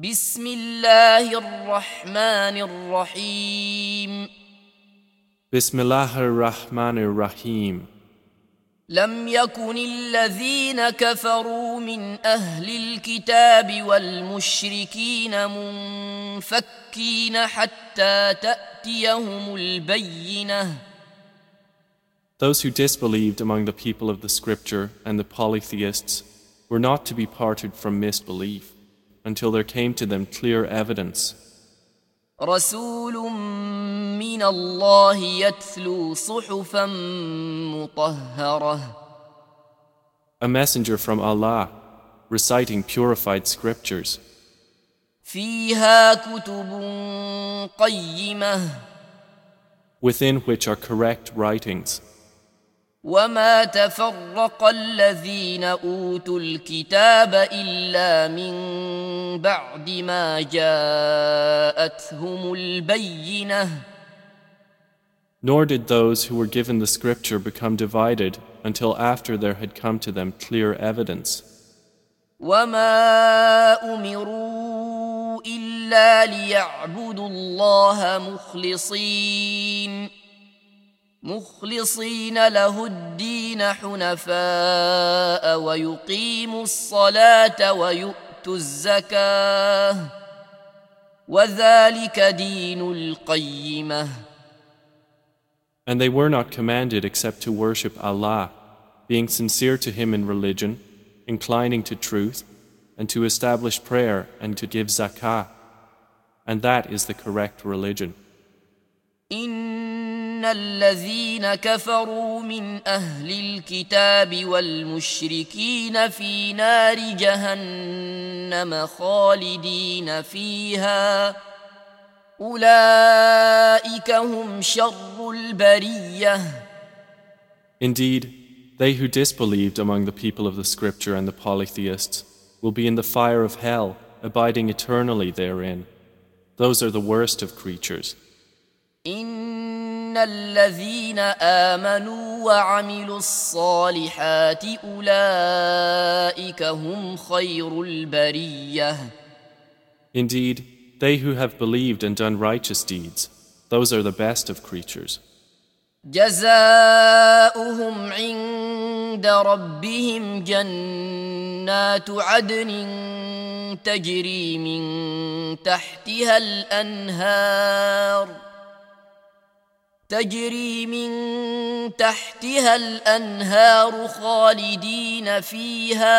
بسم الله الرحمن الرحيم Bismillah ar-Rahman ar-Rahim. لم يكن الذين كفروا من أهل الكتاب والمشركين منفكين حتى تأتيهم البينة. Those who disbelieved among the people of the scripture and the polytheists were not to be parted from misbelief until there came to them clear evidence. رسول من الله يتلو صحفا مطهرة. A messenger from Allah reciting purified scriptures فيها كتب قيمة. within which are correct writings. وما تفرق الذين أوتوا الكتاب إلا من بعد ما جاءتهم البينة. Nor did those who were given the scripture become divided until after there had come to them clear evidence. وما أمروا إلا ليعبدوا الله مخلصين له الدين حنفاء ويقيموا الصلاة ويؤتوا الزكاة وذلك دين القيمة. And they were not commanded except to worship Allah, being sincere to Him in religion, inclining to truth, and to establish prayer and to give zakah. And that is the correct religion. إن الذين كفروا من أهل الكتاب والمشركين في نار جهنم خالدين فيها أولئك هم شر البرية. Indeed, they who disbelieved among the people of the scripture and the polytheists will be in the fire of hell, abiding eternally therein. Those are the worst of creatures. إن الذين آمنوا وعملوا الصالحات أولئك هم خير البرية. Indeed, they who have believed and done righteous deeds, those are the best of creatures. جزاؤهم عند ربهم جنات عدن تجري من تحتها الأنهار خالدين فيها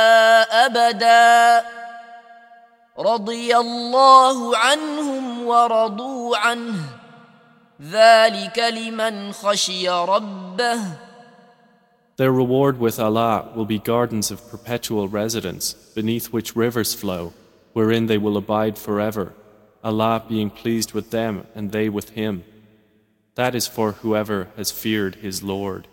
أبدا رضي الله عنهم ورضوا عنه ذلك لمن خشي ربه. Their reward with Allah will be gardens of perpetual residence, beneath which rivers flow, wherein they will abide forever, Allah being pleased with them and they with Him. That is for whoever has feared his Lord.